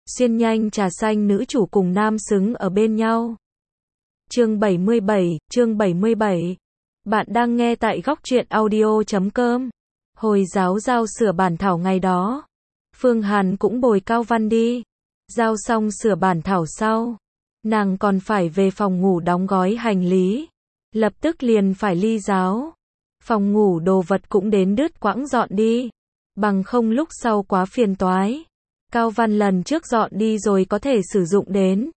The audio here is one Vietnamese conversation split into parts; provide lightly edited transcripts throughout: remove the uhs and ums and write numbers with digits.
Xuyên nhanh trà xanh nữ chủ cùng nam xứng ở bên nhau. Chương 77. Bạn đang nghe tại góc truyện audio.com. Hồi giáo giao sửa bản thảo ngày đó, Phương Hàn cũng bồi Cao Văn đi. Giao xong sửa bản thảo sau, nàng còn phải về phòng ngủ đóng gói hành lý. Lập tức liền phải ly giáo. Phòng ngủ đồ vật cũng đến đứt quãng dọn đi. Bằng không lúc sau quá phiền toái. Cao Văn lần trước dọn đi rồi có thể sử dụng đến.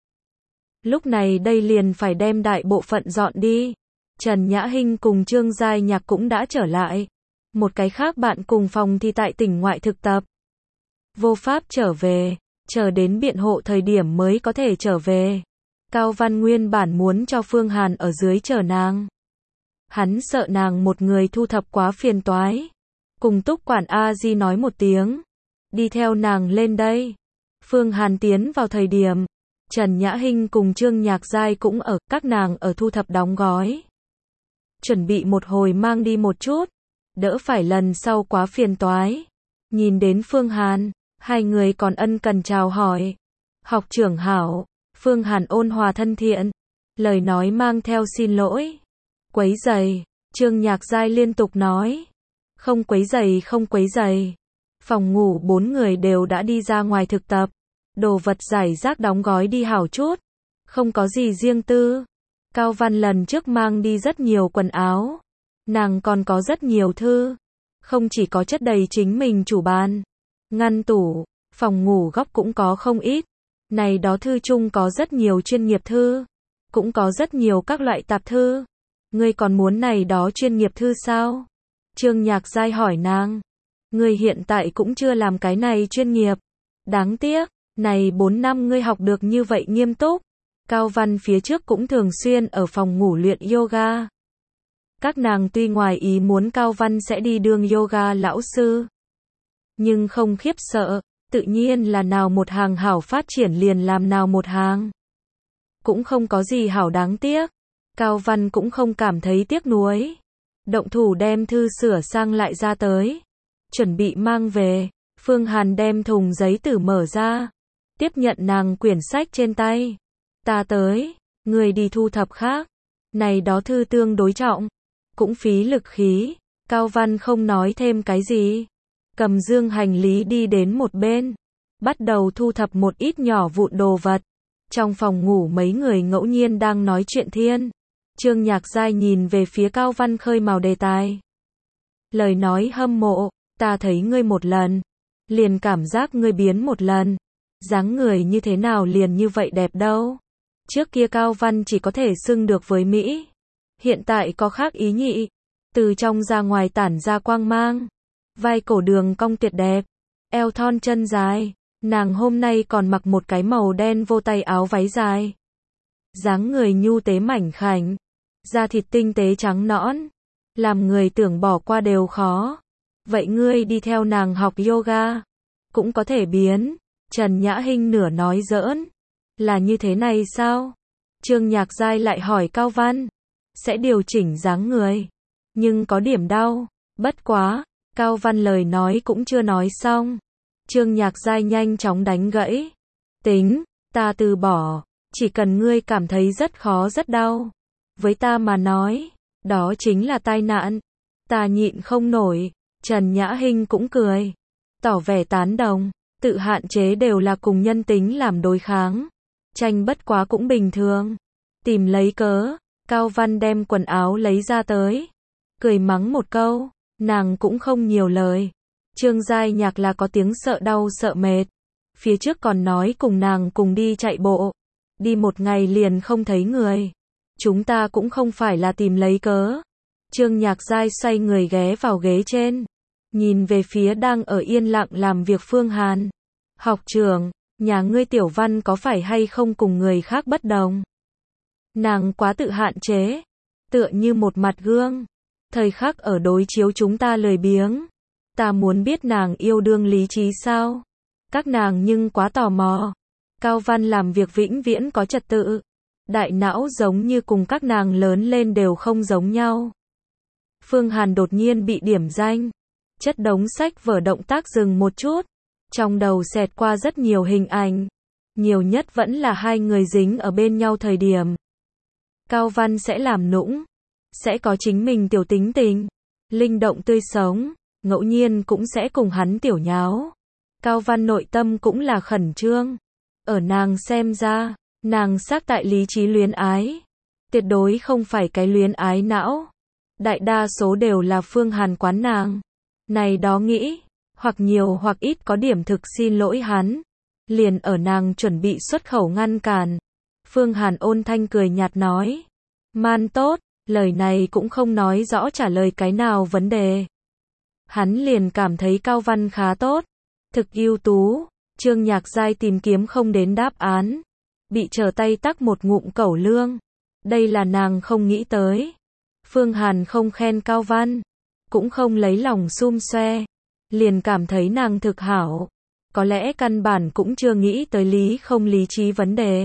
Lúc này đây liền phải đem đại bộ phận dọn đi. Trần Nhã Hinh cùng Trương Giai Nhạc cũng đã trở lại. Một cái khác bạn cùng phòng thì tại tỉnh ngoại thực tập. Vô pháp trở về, chờ đến biện hộ thời điểm mới có thể trở về. Cao Văn nguyên bản muốn cho Phương Hàn ở dưới chờ nàng. Hắn sợ nàng một người thu thập quá phiền toái. Cùng Túc quản A Di nói một tiếng. Đi theo nàng lên đây. Phương Hàn tiến vào thời điểm, Trần Nhã Hinh cùng Trương Nhạc Giai cũng ở, các nàng ở thu thập đóng gói. Chuẩn bị một hồi mang đi một chút, đỡ phải lần sau quá phiền toái. Nhìn đến Phương Hàn, hai người còn ân cần chào hỏi. Học trưởng hảo. Phương Hàn ôn hòa thân thiện, lời nói mang theo xin lỗi. Quấy rầy, Trương Nhạc Giai liên tục nói. Không quấy rầy, không quấy rầy. Phòng ngủ 4 người đều đã đi ra ngoài thực tập. Đồ vật rải rác đóng gói đi hảo chút. Không có gì riêng tư. Cao Văn lần trước mang đi rất nhiều quần áo. Nàng còn có rất nhiều thư. Không chỉ có chất đầy chính mình chủ bàn, ngăn tủ, phòng ngủ góc cũng có không ít. Này đó thư chung có rất nhiều chuyên nghiệp thư. Cũng có rất nhiều các loại tạp thư. Ngươi còn muốn này đó chuyên nghiệp thư sao? Trương Nhạc Giai hỏi nàng. Ngươi hiện tại cũng chưa làm cái này chuyên nghiệp. Đáng tiếc, này 4 năm ngươi học được như vậy nghiêm túc. Cao Văn phía trước cũng thường xuyên ở phòng ngủ luyện yoga. Các nàng tuy ngoài ý muốn Cao Văn sẽ đi đương yoga lão sư, nhưng không khiếp sợ, tự nhiên là nào một hàng hảo phát triển liền làm nào một hàng. Cũng không có gì hảo đáng tiếc. Cao Văn cũng không cảm thấy tiếc nuối. Động thủ đem thư sửa sang lại ra tới. Chuẩn bị mang về. Phương Hàn đem thùng giấy tử mở ra. Tiếp nhận nàng quyển sách trên tay. Ta tới. Người đi thu thập khác. Này đó thư tương đối trọng. Cũng phí lực khí. Cao Văn không nói thêm cái gì. Cầm dương hành lý đi đến một bên. Bắt đầu thu thập một ít nhỏ vụn đồ vật. Trong phòng ngủ mấy người ngẫu nhiên đang nói chuyện thiên. Trương Nhạc Giai nhìn về phía Cao Văn khơi mào đề tài. Lời nói hâm mộ, ta thấy ngươi một lần, liền cảm giác ngươi biến một lần. Dáng người như thế nào liền như vậy đẹp đâu. Trước kia Cao Văn chỉ có thể xưng được với Mỹ. Hiện tại có khác ý nhị. Từ trong ra ngoài tản ra quang mang. Vai cổ đường cong tuyệt đẹp. Eo thon chân dài. Nàng hôm nay còn mặc một cái màu đen vô tay áo váy dài. Dáng người nhu tế mảnh khảnh. Da thịt tinh tế trắng nõn. Làm người tưởng bỏ qua đều khó. Vậy ngươi đi theo nàng học yoga. Cũng có thể biến. Trần Nhã Hinh nửa nói giỡn. Là như thế này sao? Trương Nhạc Giai lại hỏi Cao Văn. Sẽ điều chỉnh dáng người. Nhưng có điểm đau. Bất quá. Cao Văn lời nói cũng chưa nói xong. Trương Nhạc Giai nhanh chóng đánh gãy. Tính, ta từ bỏ. Chỉ cần ngươi cảm thấy rất khó rất đau. Với ta mà nói, đó chính là tai nạn. Ta nhịn không nổi. Trần Nhã Hinh cũng cười. Tỏ vẻ tán đồng. Tự hạn chế đều là cùng nhân tính làm đối kháng. Tranh bất quá cũng bình thường. Tìm lấy cớ. Cao Văn đem quần áo lấy ra tới. Cười mắng một câu. Nàng cũng không nhiều lời. Trương Giai Nhạc là có tiếng sợ đau sợ mệt. Phía trước còn nói cùng nàng cùng đi chạy bộ. Đi một ngày liền không thấy người. Chúng ta cũng không phải là tìm lấy cớ. Trương Nhạc Giai xoay người ghé vào ghế trên. Nhìn về phía đang ở yên lặng làm việc Phương Hàn. Học trưởng, nhà ngươi Tiểu Văn có phải hay không cùng người khác bất đồng? Nàng quá tự hạn chế. Tựa như một mặt gương. Thời khắc ở đối chiếu chúng ta lười biếng. Ta muốn biết nàng yêu đương lý trí sao? Các nàng nhưng quá tò mò. Cao Văn làm việc vĩnh viễn có trật tự. Đại não giống như cùng các nàng lớn lên đều không giống nhau. Phương Hàn đột nhiên bị điểm danh. Chất đống sách vở động tác dừng một chút. Trong đầu xẹt qua rất nhiều hình ảnh. Nhiều nhất vẫn là hai người dính ở bên nhau thời điểm. Cao Văn sẽ làm nũng. Sẽ có chính mình tiểu tính tình. Linh động tươi sống. Ngẫu nhiên cũng sẽ cùng hắn tiểu nháo. Cao Văn nội tâm cũng là khẩn trương. Ở nàng xem ra, nàng xác tại lý trí luyến ái. Tuyệt đối không phải cái luyến ái não. Đại đa số đều là Phương Hàn quán nàng. Này đó nghĩ, hoặc nhiều hoặc ít có điểm thực xin lỗi hắn. Liền ở nàng chuẩn bị xuất khẩu ngăn cản. Phương Hàn ôn thanh cười nhạt nói. Man tốt, lời này cũng không nói rõ trả lời cái nào vấn đề. Hắn liền cảm thấy Cao Văn khá tốt, thực ưu tú. Trương Nhạc Giai tìm kiếm không đến đáp án. Bị trở tay tắc một ngụm cẩu lương. Đây là nàng không nghĩ tới. Phương Hàn không khen Cao Văn, cũng không lấy lòng xum xoe. Liền cảm thấy nàng thực hảo. Có lẽ căn bản cũng chưa nghĩ tới lý không lý trí vấn đề.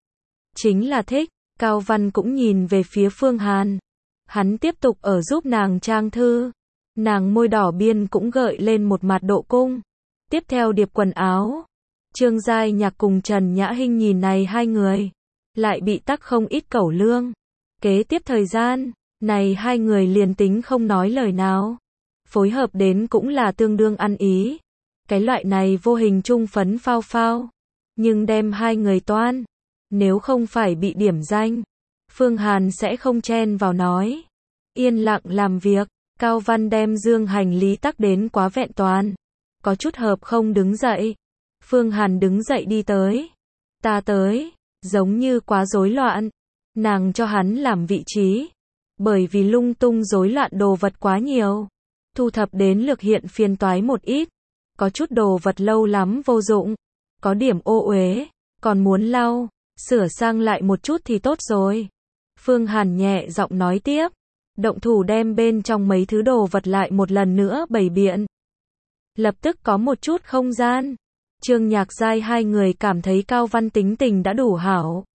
Chính là thích. Cao Văn cũng nhìn về phía Phương Hàn. Hắn tiếp tục ở giúp nàng trang thư. Nàng môi đỏ biên cũng gợi lên một mặt độ cung. Tiếp theo điệp quần áo. Trương Giai Nhạc cùng Trần Nhã Hinh nhìn này hai người. Lại bị tắc không ít cẩu lương. Kế tiếp thời gian, này hai người liền tính không nói lời nào. Phối hợp đến cũng là tương đương ăn ý. Cái loại này vô hình trung phấn phao phao. Nhưng đem hai người toan. Nếu không phải bị điểm danh, Phương Hàn sẽ không chen vào nói. Yên lặng làm việc. Cao Văn đem dương hành lý tắc đến quá vẹn toàn. Có chút hợp không đứng dậy. Phương Hàn đứng dậy đi tới. Ta tới. Giống như quá rối loạn. Nàng cho hắn làm vị trí. Bởi vì lung tung rối loạn đồ vật quá nhiều. Thu thập đến lược hiện phiền toái một ít. Có chút đồ vật lâu lắm vô dụng. Có điểm ô uế. Còn muốn lau. Sửa sang lại một chút thì tốt rồi. Phương Hàn nhẹ giọng nói tiếp. Động thủ đem bên trong mấy thứ đồ vật lại một lần nữa bày biện. Lập tức có một chút không gian. Trương Nhạc Giai hai người cảm thấy Cao Văn tính tình đã đủ hảo.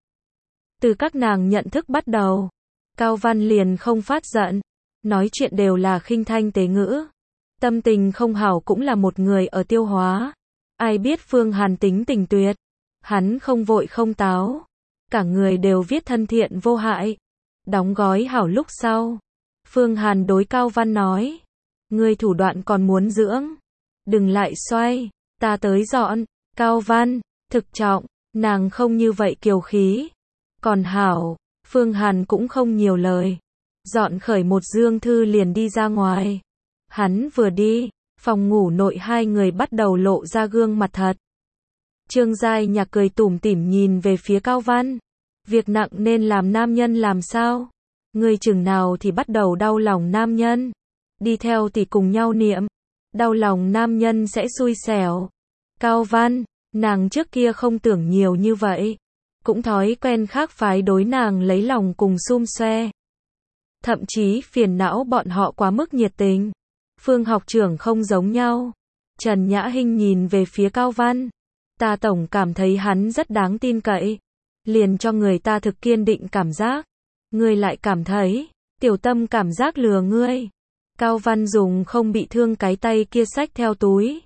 Từ các nàng nhận thức bắt đầu, Cao Văn liền không phát giận. Nói chuyện đều là khinh thanh tế ngữ. Tâm tình không hảo cũng là một người ở tiêu hóa. Ai biết Phương Hàn tính tình tuyệt. Hắn không vội không táo. Cả người đều viết thân thiện vô hại. Đóng gói hảo lúc sau. Phương Hàn đối Cao Văn nói. Ngươi thủ đoạn còn muốn dưỡng. Đừng lại xoay. Ta tới dọn. Cao Văn, thực trọng. Nàng không như vậy kiều khí. Còn hảo. Phương Hàn cũng không nhiều lời. Dọn khởi một dương thư liền đi ra ngoài. Hắn vừa đi, phòng ngủ nội hai người bắt đầu lộ ra gương mặt thật. Trương Giai Nhạc cười tủm tỉm nhìn về phía Cao Văn. Việc nặng nên làm nam nhân làm sao? Người chừng nào thì bắt đầu đau lòng nam nhân. Đi theo thì cùng nhau niệm. Đau lòng nam nhân sẽ xui xẻo. Cao Văn, nàng trước kia không tưởng nhiều như vậy. Cũng thói quen khác phái đối nàng lấy lòng cùng xum xoe. Thậm chí phiền não bọn họ quá mức nhiệt tình. Phương học trưởng không giống nhau. Trần Nhã Hinh nhìn về phía Cao Văn. Ta tổng cảm thấy hắn rất đáng tin cậy. Liền cho người ta thực kiên định cảm giác. Ngươi lại cảm thấy, tiểu tâm cảm giác lừa ngươi. Cao Văn dùng không bị thương cái tay kia xách theo túi.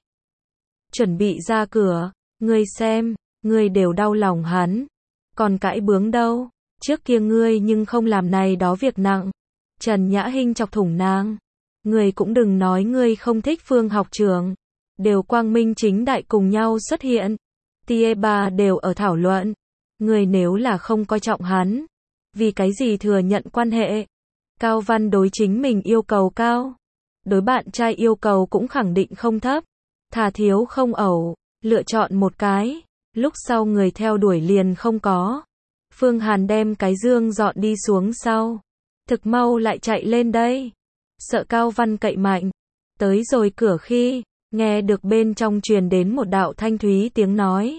Chuẩn bị ra cửa, ngươi xem, ngươi đều đau lòng hắn. Còn cãi bướng đâu, trước kia ngươi nhưng không làm này đó việc nặng. Trần Nhã Hinh chọc thủng nàng. Ngươi cũng đừng nói ngươi không thích Phương học trưởng. Đều quang minh chính đại cùng nhau xuất hiện. Tia bà đều ở thảo luận. Ngươi nếu là không coi trọng hắn, vì cái gì thừa nhận quan hệ? Cao Văn đối chính mình yêu cầu cao. Đối bạn trai yêu cầu cũng khẳng định không thấp. Thà thiếu không ẩu, lựa chọn một cái. Lúc sau người theo đuổi liền không có. Phương Hàn đem cái dương dọn đi xuống sau. Thực mau lại chạy lên đây. Sợ Cao Văn cậy mạnh. Tới rồi cửa khi, nghe được bên trong truyền đến một đạo thanh thúy tiếng nói.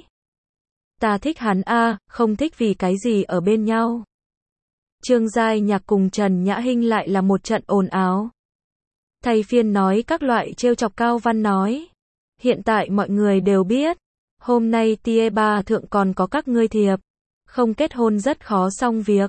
Ta thích hắn a, không thích vì cái gì ở bên nhau. Trương Giai Nhạc cùng Trần Nhã Hinh lại là một trận ồn ào. Thay phiên nói các loại trêu chọc Cao Văn nói. Hiện tại mọi người đều biết. Hôm nay tia ba thượng còn có các ngươi thiệp. Không kết hôn rất khó xong việc.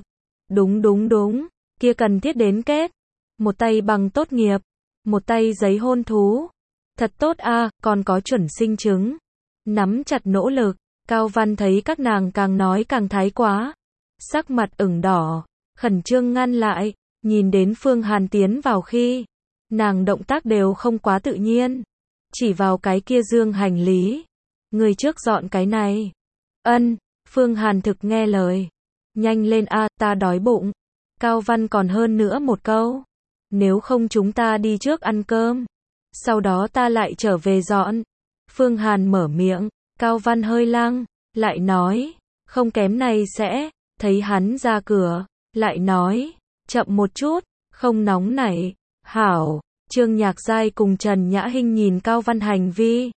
Đúng. Kia cần thiết đến kết. Một tay bằng tốt nghiệp. Một tay giấy hôn thú. Thật tốt a, còn có chuẩn sinh chứng. nắm chặt nỗ lực. Cao Văn thấy các nàng càng nói càng thái quá. Sắc mặt ửng đỏ, khẩn trương ngăn lại, nhìn đến Phương Hàn tiến vào khi, nàng động tác đều không quá tự nhiên. Chỉ vào cái kia dương hành lý. Người trước dọn cái này. Ân, Phương Hàn thực nghe lời. Nhanh lên a, ta đói bụng. Cao Văn còn hơn nữa một câu. Nếu không chúng ta đi trước ăn cơm. Sau đó ta lại trở về dọn. Phương Hàn mở miệng. Cao Văn hơi lăng, lại nói. Không kém này sẽ. Thấy hắn ra cửa, lại nói. Chậm một chút, không nóng nảy. Hảo. Trương Nhạc Giai cùng Trần Nhã Hinh nhìn Cao Văn hành vi.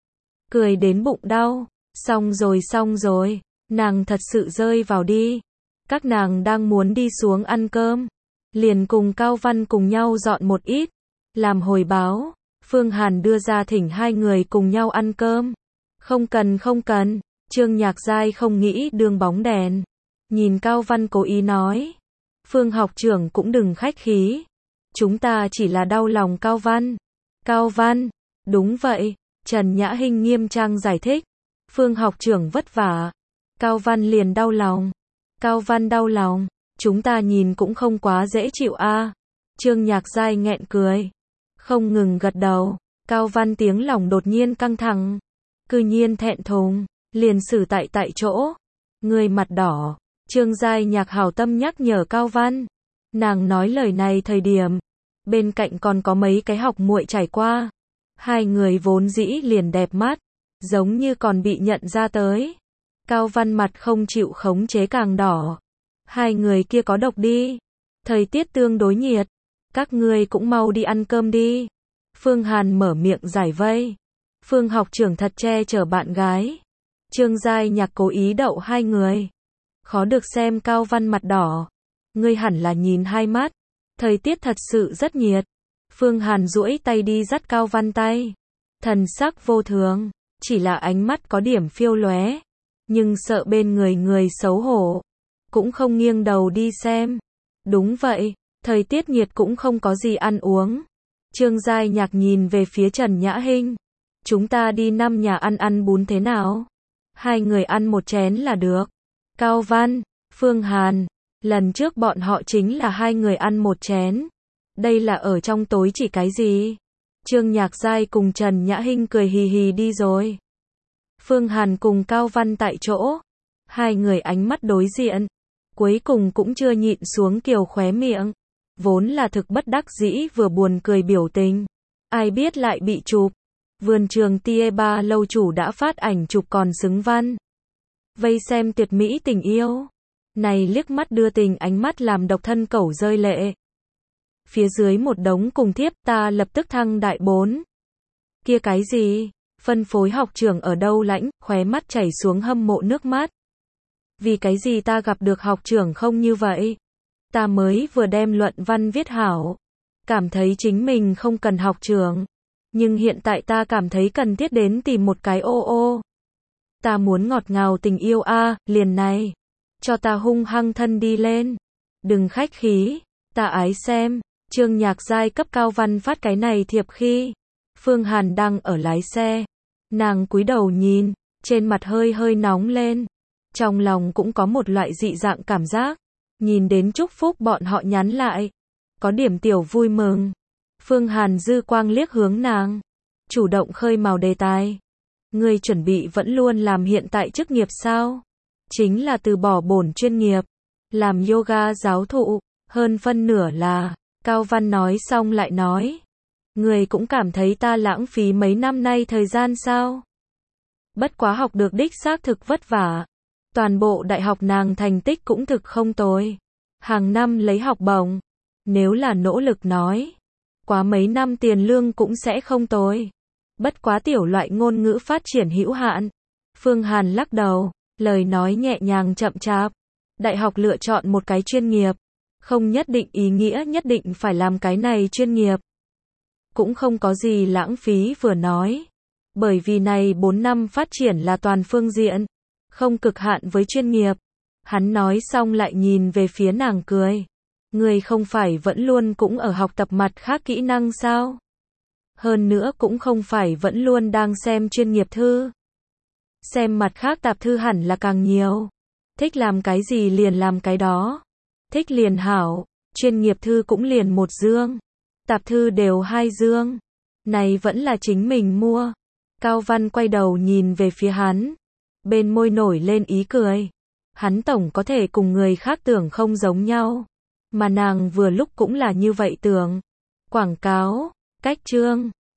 Cười đến bụng đau. Xong rồi. Nàng thật sự rơi vào đi. Các nàng đang muốn đi xuống ăn cơm. Liền cùng Cao Văn cùng nhau dọn một ít. Làm hồi báo. Phương Hàn đưa ra thỉnh hai người cùng nhau ăn cơm. Không cần. Trương Nhạc Giai không nghĩ đương bóng đèn. Nhìn Cao Văn cố ý nói. Phương học trưởng cũng đừng khách khí. Chúng ta chỉ là đau lòng Cao Văn. Cao Văn, đúng vậy. Trần Nhã Hinh nghiêm trang giải thích. Phương học trưởng vất vả. Cao Văn liền đau lòng. Cao Văn đau lòng. Chúng ta nhìn cũng không quá dễ chịu a. Trương Nhạc Giai nghẹn cười. Không ngừng gật đầu. Cao Văn tiếng lòng đột nhiên căng thẳng. Cư nhiên thẹn thùng. Liền xử tại chỗ. Người mặt đỏ. Trương Giai Nhạc hảo tâm nhắc nhở Cao Văn. Nàng nói lời này thời điểm. Bên cạnh còn có mấy cái học muội trải qua. Hai người vốn dĩ liền đẹp mắt. Giống như còn bị nhận ra tới. Cao Văn mặt không chịu khống chế càng đỏ. Hai người kia có độc đi. Thời tiết tương đối nhiệt. Các ngươi cũng mau đi ăn cơm đi. Phương Hàn mở miệng giải vây. Phương học trưởng thật che chở bạn gái. Trương Giai Nhạc cố ý đậu hai người. Khó được xem Cao Văn mặt đỏ. Ngươi hẳn là nhìn hai mắt. Thời tiết thật sự rất nhiệt. Phương Hàn duỗi tay đi dắt Cao Văn tay. Thần sắc vô thường. Chỉ là ánh mắt có điểm phiêu lóe. Nhưng sợ bên người xấu hổ. Cũng không nghiêng đầu đi xem. Đúng vậy. Thời tiết nhiệt cũng không có gì ăn uống. Trương Giai Nhạc nhìn về phía Trần Nhã Hinh. Chúng ta đi 5 nhà ăn bún thế nào? Hai người ăn một chén là được. Cao Văn, Phương Hàn. Lần trước bọn họ chính là hai người ăn một chén. Đây là ở trong tối chỉ cái gì? Trương Nhạc Giai cùng Trần Nhã Hinh cười hì hì đi rồi. Phương Hàn cùng Cao Văn tại chỗ. Hai người ánh mắt đối diện. Cuối cùng cũng chưa nhịn xuống kiều khóe miệng. Vốn là thực bất đắc dĩ vừa buồn cười biểu tình. Ai biết lại bị chụp. Vườn trường Tie Ba lâu chủ đã phát ảnh chụp còn xứng văn. Vây xem tuyệt mỹ tình yêu. Này liếc mắt đưa tình ánh mắt làm độc thân cẩu rơi lệ. Phía dưới một đống cùng thiếp ta lập tức thăng đại 4. Kia cái gì? Phân phối học trưởng ở đâu lãnh, khóe mắt chảy xuống hâm mộ nước mắt. Vì cái gì ta gặp được học trưởng không như vậy? Ta mới vừa đem luận văn viết hảo. Cảm thấy chính mình không cần học trưởng. Nhưng hiện tại ta cảm thấy cần thiết đến tìm một cái ô. Ta muốn ngọt ngào tình yêu a, liền này. Cho ta hung hăng thân đi lên. Đừng khách khí. Ta ái xem. Trương Nhạc Giai cấp Cao Văn phát cái này thiệp khi. Phương Hàn đang ở lái xe. Nàng cúi đầu nhìn. Trên mặt hơi nóng lên. Trong lòng cũng có một loại dị dạng cảm giác. Nhìn đến chúc phúc bọn họ nhắn lại. Có điểm tiểu vui mừng. Phương Hàn dư quang liếc hướng nàng. Chủ động khơi mào đề tài. Ngươi chuẩn bị vẫn luôn làm hiện tại chức nghiệp sao? Chính là từ bỏ bổn chuyên nghiệp. Làm yoga giáo thụ. Hơn phân nửa là. Cao Văn nói xong lại nói. Ngươi cũng cảm thấy ta lãng phí mấy năm nay thời gian sao? Bất quá học được đích xác thực vất vả. Toàn bộ đại học nàng thành tích cũng thực không tồi. Hàng năm lấy học bổng. Nếu là nỗ lực nói. Quá mấy năm tiền lương cũng sẽ không tồi. Bất quá tiểu loại ngôn ngữ phát triển hữu hạn. Phương Hàn lắc đầu. Lời nói nhẹ nhàng chậm chạp. Đại học lựa chọn một cái chuyên nghiệp. Không nhất định ý nghĩa nhất định phải làm cái này chuyên nghiệp. Cũng không có gì lãng phí vừa nói. Bởi vì này 4 năm phát triển là toàn phương diện. Không cực hạn với chuyên nghiệp. Hắn nói xong lại nhìn về phía nàng cười. Người không phải vẫn luôn cũng ở học tập mặt khác kỹ năng sao? Hơn nữa cũng không phải vẫn luôn đang xem chuyên nghiệp thư. Xem mặt khác tạp thư hẳn là càng nhiều. Thích làm cái gì liền làm cái đó. Thích liền hảo, chuyên nghiệp thư cũng liền 1 dương. Tạp thư đều 2 dương. Này vẫn là chính mình mua. Cao Văn quay đầu nhìn về phía hắn. Bên môi nổi lên ý cười. Hắn tổng có thể cùng người khác tưởng không giống nhau. Mà nàng vừa lúc cũng là như vậy tưởng. Quảng cáo, cách chương.